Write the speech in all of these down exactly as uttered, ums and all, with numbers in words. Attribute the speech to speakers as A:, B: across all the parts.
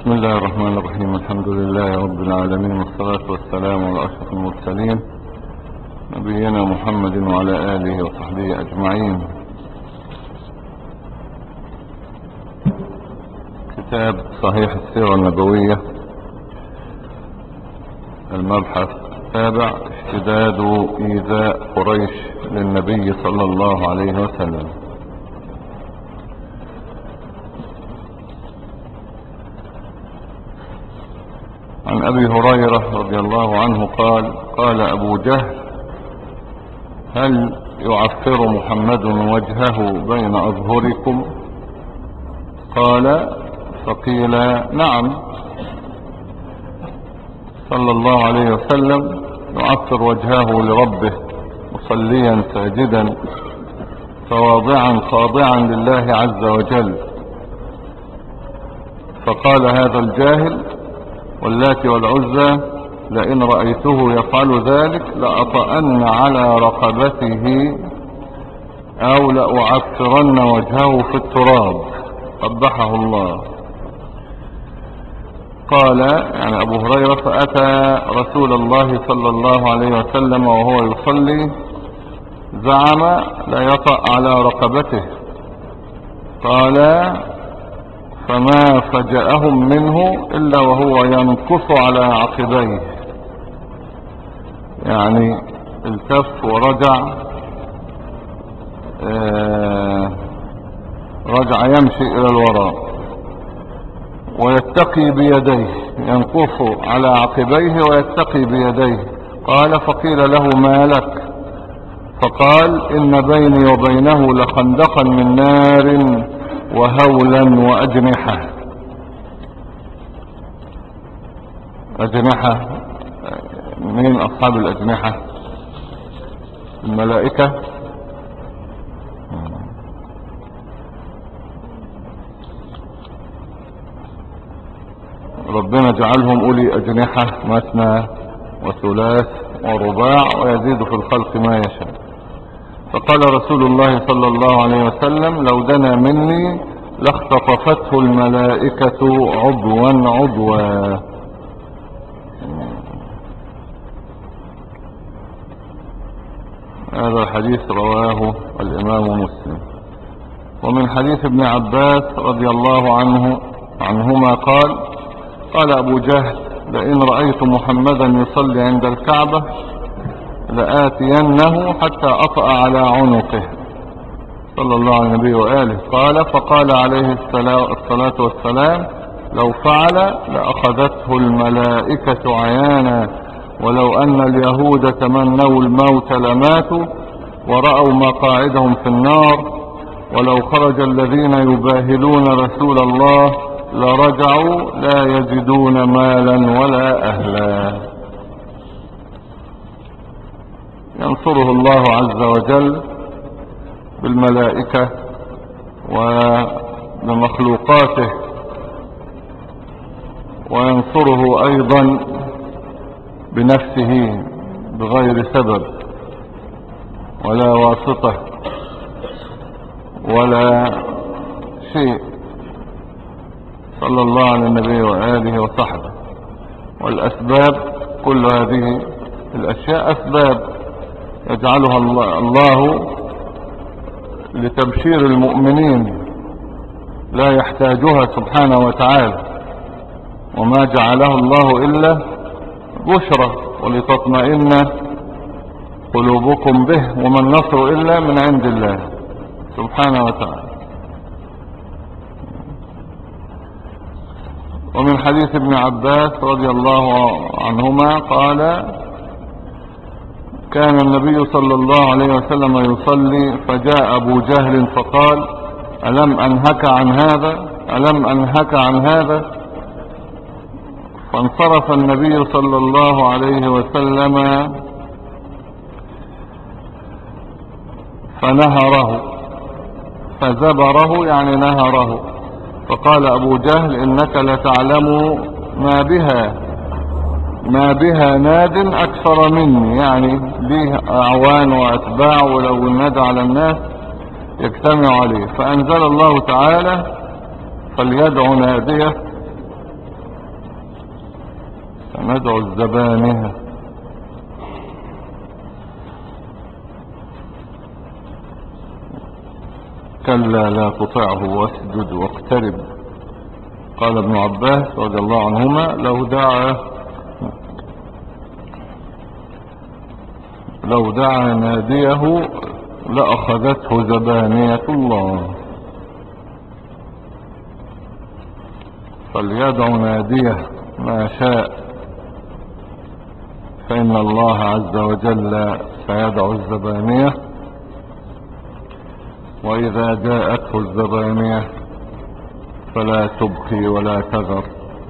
A: بسم الله الرحمن الرحيم. الحمد لله رب العالمين، والصلاة والسلام على أشرف المرسلين نبينا محمد وعلى آله وصحبه أجمعين. كتاب صحيح السيرة النبوية، المبحث السابع: اشتداد إيذاء قريش للنبي صلى الله عليه وسلم. عن أبي هريرة رضي الله عنه قال: قال أبو جهل: هل يعفر محمد وجهه بين أظهركم؟ قال: فقيل: نعم، صلى الله عليه وسلم يعفر وجهه لربه مصليا ساجدا تواضعا خاضعا لله عز وجل. فقال هذا الجاهل: واللات والعزى لئن رأيته يفعل ذلك لأطأن على رقبته أو لأعفرن وجهه في التراب، قبحه الله. قال يعني أبو هريرة: فأتى رسول الله صلى الله عليه وسلم وهو يصلي زعم لا يطأ على رقبته. قال: فما فجأهم منه إلا وهو ينكص على عقبيه، يعني التف ورجع، آه رجع يمشي إلى الوراء ويتقي بيديه، ينكص على عقبيه ويتقي بيديه. قال: فقيل له: ما لك؟ فقال: إن بيني وبينه لخندقا من نار وهولا وأجنحة. أجنحة من أصحاب الأجنحة؟ الملائكة. ربنا جعلهم أولي أجنحة مثنى وثلاث ورباع ويزيد في الخلق ما يشاء. فقال رسول الله صلى الله عليه وسلم: لو دنا مني لاختطفته الملائكة عضوا عضوا. هذا الحديث رواه الإمام مسلم. ومن حديث ابن عباس رضي الله عنه عنهما قال: قال أبو جهل: لئن رأيت محمدا يصلي عند الكعبة لآتينه حتى أطأ على عنقه، صلى الله عليه النبي وآله. قال: فقال عليه الصلاة والسلام: لو فعل لأخذته الملائكة عيانا، ولو أن اليهود تمنوا الموت لماتوا ورأوا مقاعدهم في النار، ولو خرج الذين يباهلون رسول الله لرجعوا لا يجدون مالا ولا أهلا. ينصره الله عز وجل بالملائكة وبمخلوقاته، وينصره أيضا بنفسه بغير سبب ولا واسطة ولا شيء، صلى الله على النبي وآله وصحبه. والأسباب، كل هذه الأشياء أسباب يجعلها الله لتبشير المؤمنين لا يحتاجها سبحانه وتعالى، وما جعله الله إلا بشرى ولتطمئن قلوبكم به، وما النصر إلا من عند الله سبحانه وتعالى. ومن حديث ابن عباس رضي الله عنهما قال: كان النبي صلى الله عليه وسلم يصلي فجاء أبو جهل فقال: ألم أنهك عن هذا؟ ألم أنهك عن هذا؟ فانصرف النبي صلى الله عليه وسلم فنهره، فزبره يعني نهره. فقال أبو جهل: إنك لتعلم ما بها ما بها ناد أكثر مني، يعني ليه أعوان وأتباع، ولو الناد على الناس يجتمع عليه. فأنزل الله تعالى: فليدع ناديه ندعو الزبانية. كلا لا تطعه واسجد واقترب. قال ابن عباس رضي الله عنهما لو دعا لو دعا ناديه لأخذته زبانية الله. فليدع ناديه ما شاء، فإن الله عز وجل سيدع الزبانية. وإذا جاءته الزبانية فلا تبقي ولا تذر.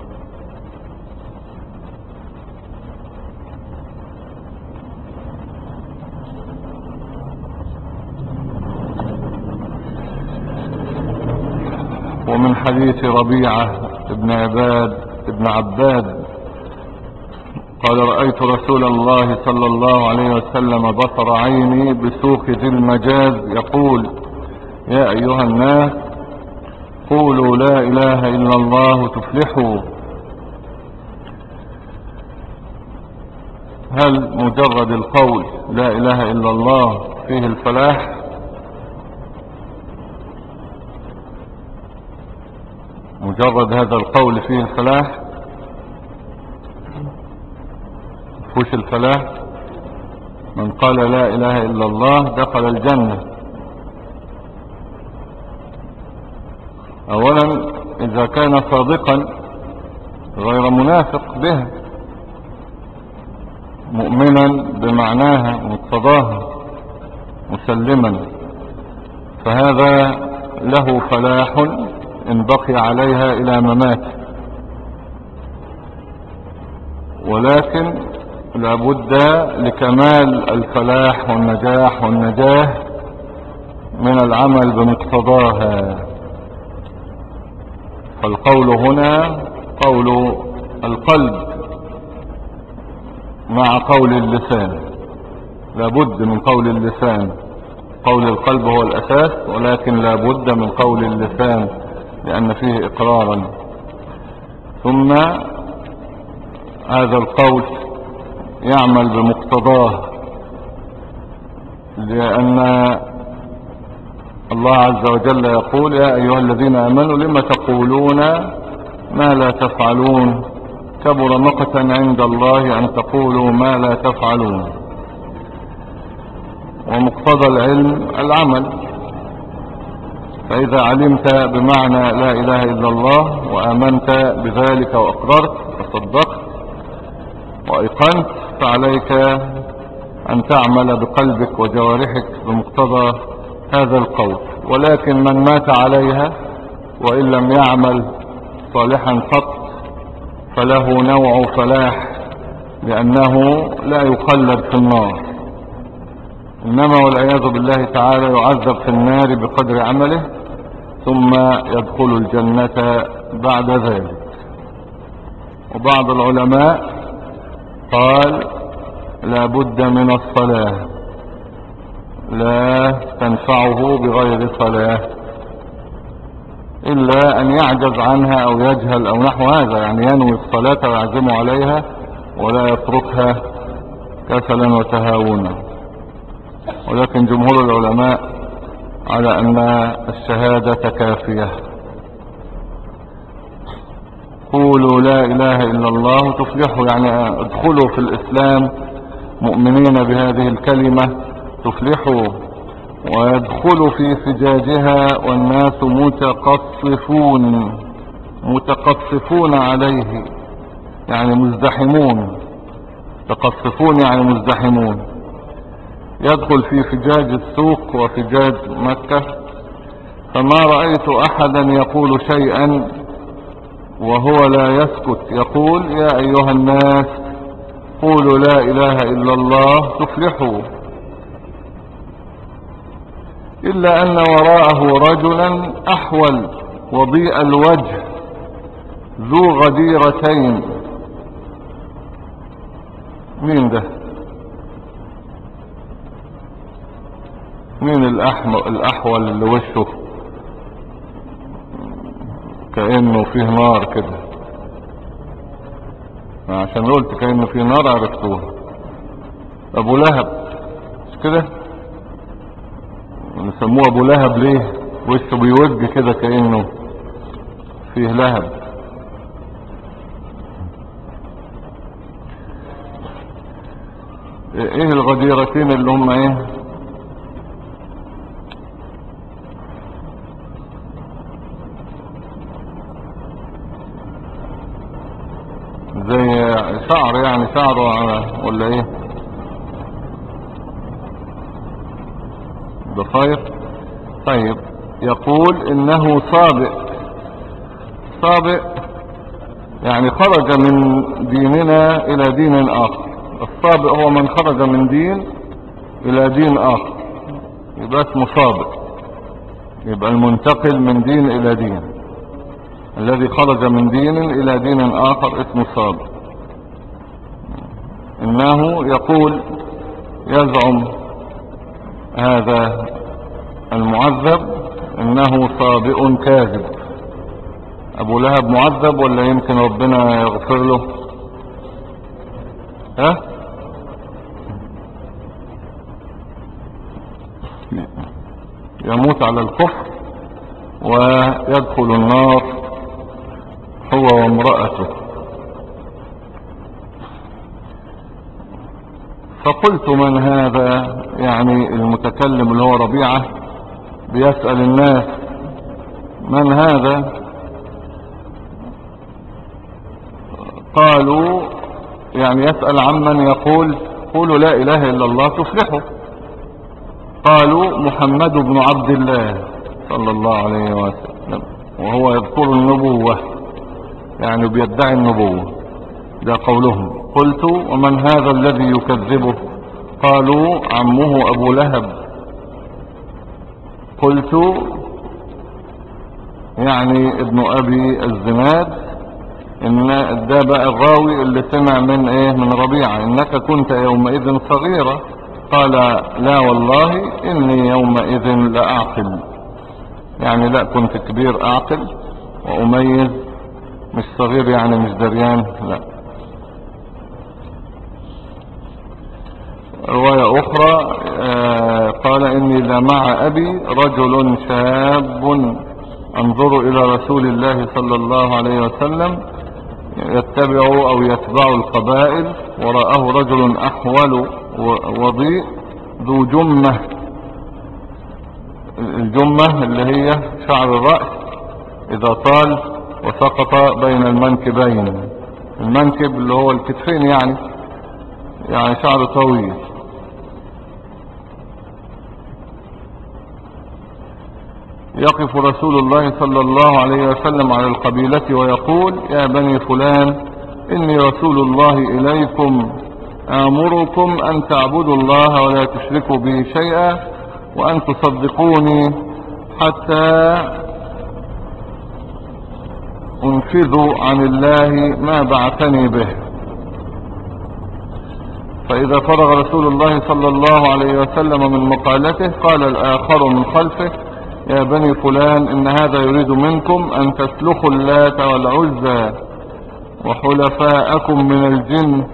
A: ومن حديث ربيعة ابن عباد ابن عباد قال رأيت رسول الله صلى الله عليه وسلم بصر عيني بسوق ذي المجاز يقول يا أيها الناس قولوا لا إله إلا الله تفلحوا. هل مجرد القول لا إله إلا الله فيه الفلاح؟ مجرد هذا القول فيه الفلاح؟ فوش الفلاح؟ من قال لا إله إلا الله دخل الجنة. أولا إذا كان صادقا غير منافق بها مؤمنا بمعناها مقتضاها مسلما، فهذا له فلاح إن بقي عليها إلى مماته. ولكن لابد لكمال الفلاح والنجاح والنجاه من العمل بمقتضاها. فالقول هنا قول القلب مع قول اللسان، لابد من قول اللسان. قول القلب هو الأساس، ولكن لابد من قول اللسان لأن فيه إقرارا. ثم هذا القول يعمل بمقتضاه، لأن الله عز وجل يقول يا أيها الذين آمنوا لما تقولون ما لا تفعلون كبر مقتا عند الله أن تقولوا ما لا تفعلون. ومقتضى العلم العمل، فإذا علمت بمعنى لا إله إلا الله وآمنت بذلك وأقررت وصدقت وأيقنت فعليك أن تعمل بقلبك وجوارحك بمقتضى هذا القول. ولكن من مات عليها وإن لم يعمل صالحا قط فله نوع فلاح، لأنه لا يخلد في النار، إنما والعياذ بالله تعالى يعذب في النار بقدر عمله ثم يدخل الجنة بعد ذلك. وبعض العلماء قال لا بد من الصلاة، لا تنفعه بغير صلاة إلا أن يعجز عنها أو يجهل أو نحو هذا، يعني ينوي الصلاة ويعزم عليها ولا يتركها كسلا وتهاونا. ولكن جمهور العلماء على أن الشهادة كافية. قولوا لا إله إلا الله تفلحوا، يعني ادخلوا في الإسلام مؤمنين بهذه الكلمة تفلحوا، ويدخلوا في فجاجها والناس متقصفون متقصفون عليه، يعني مزدحمون. تقصفون يعني مزدحمون. يدخل في فجاج السوق وفجاج مكة، فما رأيت أحدا يقول شيئا وهو لا يسكت، يقول يا أيها الناس قولوا لا إله إلا الله تفلحوا، إلا أن وراءه رجلا أحول وضيء الوجه ذو غديرتين. مين ده؟ مين الأحول اللي وشه كأنه فيه نار كده؟ عشان قلت كأنه في نار عرفتوها. ابو لهب مش كده؟ نسموه ابو لهب ليه؟ وشه بيوج كده كأنه فيه لهب. ايه الغديرتين اللي هم ايه؟ زي شعر يعني، شعره ولا ايه؟ ضفاير. طيب يقول انه صابئ. صابئ يعني خرج من ديننا الى دين اخر. الصابئ هو من خرج من دين الى دين اخر، يبقى اسمه صابئ. يبقى المنتقل من دين الى دين، الذي خرج من دين الى دين اخر اسمه صابئ. انه يقول، يزعم هذا المعذب انه صابئ كاذب. ابو لهب معذب ولا يمكن ربنا يغفر له؟ ها؟ يموت على الكفر ويدخل النار هو وامرأته. فقلت من هذا؟ يعني المتكلم اللي هو ربيعة بيسأل الناس من هذا؟ قالوا يعني يسأل عمن يقول قولوا لا اله الا الله تفلحوا. قالوا محمد بن عبد الله صلى الله عليه وسلم، وهو يذكر النبوة يعني بيدعي النبوة، ده قولهم. قلت ومن هذا الذي يكذبه؟ قالوا عمه ابو لهب. قلت يعني ابن ابي الزناد، ان ده بقى الراوي اللي سمع من ايه؟ من ربيعة. انك كنت يومئذ صغيرة. قال لا والله اني يومئذ لاعقل، يعني لا كنت كبير اعقل واميز، مش صغير يعني مش دريان، لا. رواية اخرى آه قال اني لمع ابي رجل شاب انظر الى رسول الله صلى الله عليه وسلم يتبع او يتبع القبائل، وراءه رجل احول وضيء ذو جمة. الجمة اللي هي شعر الرأس اذا طال وسقط بين المنكبين. المنكب اللي هو الكتفين يعني، يعني شعر طويل. يقف رسول الله صلى الله عليه وسلم على القبيلة ويقول يا بني فلان إني رسول الله إليكم آمركم أن تعبدوا الله ولا تشركوا به شيئا وأن تصدقوني حتى أنفذوا عن الله ما بعثني به. فإذا فرغ رسول الله صلى الله عليه وسلم من مقالته قال الآخر من خلفه يا بني فلان إن هذا يريد منكم أن تسلخوا اللات والعزى وحلفاءكم من الجن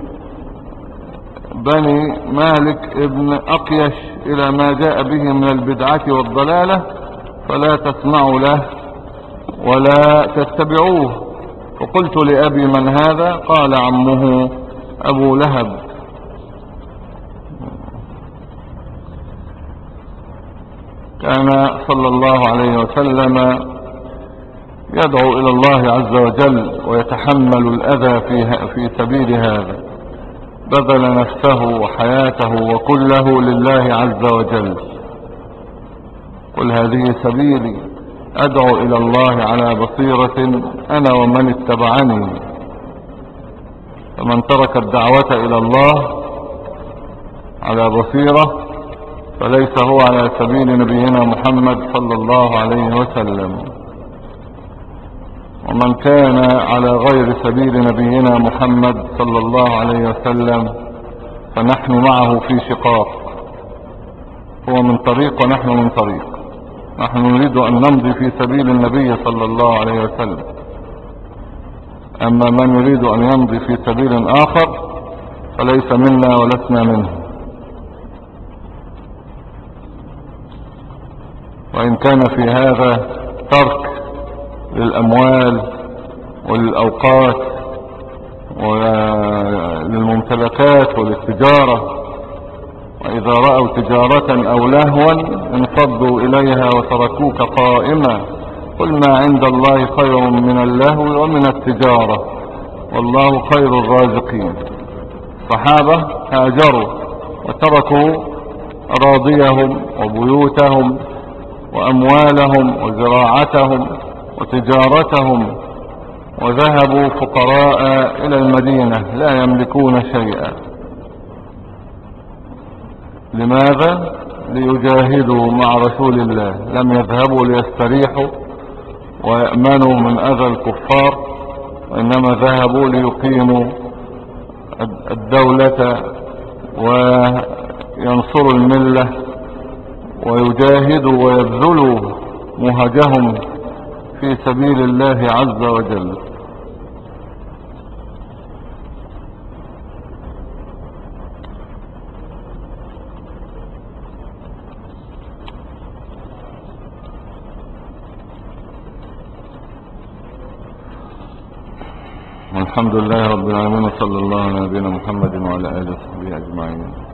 A: بني مالك ابن أقيش إلى ما جاء به من البدعة والضلالة، فلا تسمعوا له ولا تتبعوه. فقلت لأبي من هذا؟ قال عمه أبو لهب. كان صلى الله عليه وسلم يدعو إلى الله عز وجل ويتحمل الأذى في, في سبيل هذا، بذل نفسه وحياته وكله لله عز وجل. قل هذه سبيلي أدعو إلى الله على بصيرة أنا ومن اتبعني. فمن ترك الدعوة إلى الله على بصيرة فليس هو على سبيل نبينا محمد صلى الله عليه وسلم، ومن كان على غير سبيل نبينا محمد صلى الله عليه وسلم فنحن معه في شقاق. هو من طريق ونحن من طريق. نحن نريد أن نمضي في سبيل النبي صلى الله عليه وسلم. أما من يريد أن يمضي في سبيل آخر فليس منا ولسنا منه. وإن كان في هذا ترك للأموال وللأوقات وللممتلكات وللتجارة، وإذا رأوا تجارة أو لهوا انفضوا إليها وتركوك قائما، قل ما عند الله خير من اللهو ومن التجارة والله خير الرازقين. الصحابة هاجروا وتركوا أراضيهم وبيوتهم وأموالهم وزراعتهم وتجارتهم وذهبوا فقراء إلى المدينة لا يملكون شيئا. لماذا؟ ليجاهدوا مع رسول الله، لم يذهبوا ليستريحوا ويأمنوا من أذى الكفار، وإنما ذهبوا ليقيموا الدولة وينصروا الملة ويجاهدوا ويبذلوا مهجهم في سبيل الله عز وجل. والحمد لله رب العالمين، وصلى الله على نبينا محمد وعلى آله وصحبه أجمعين.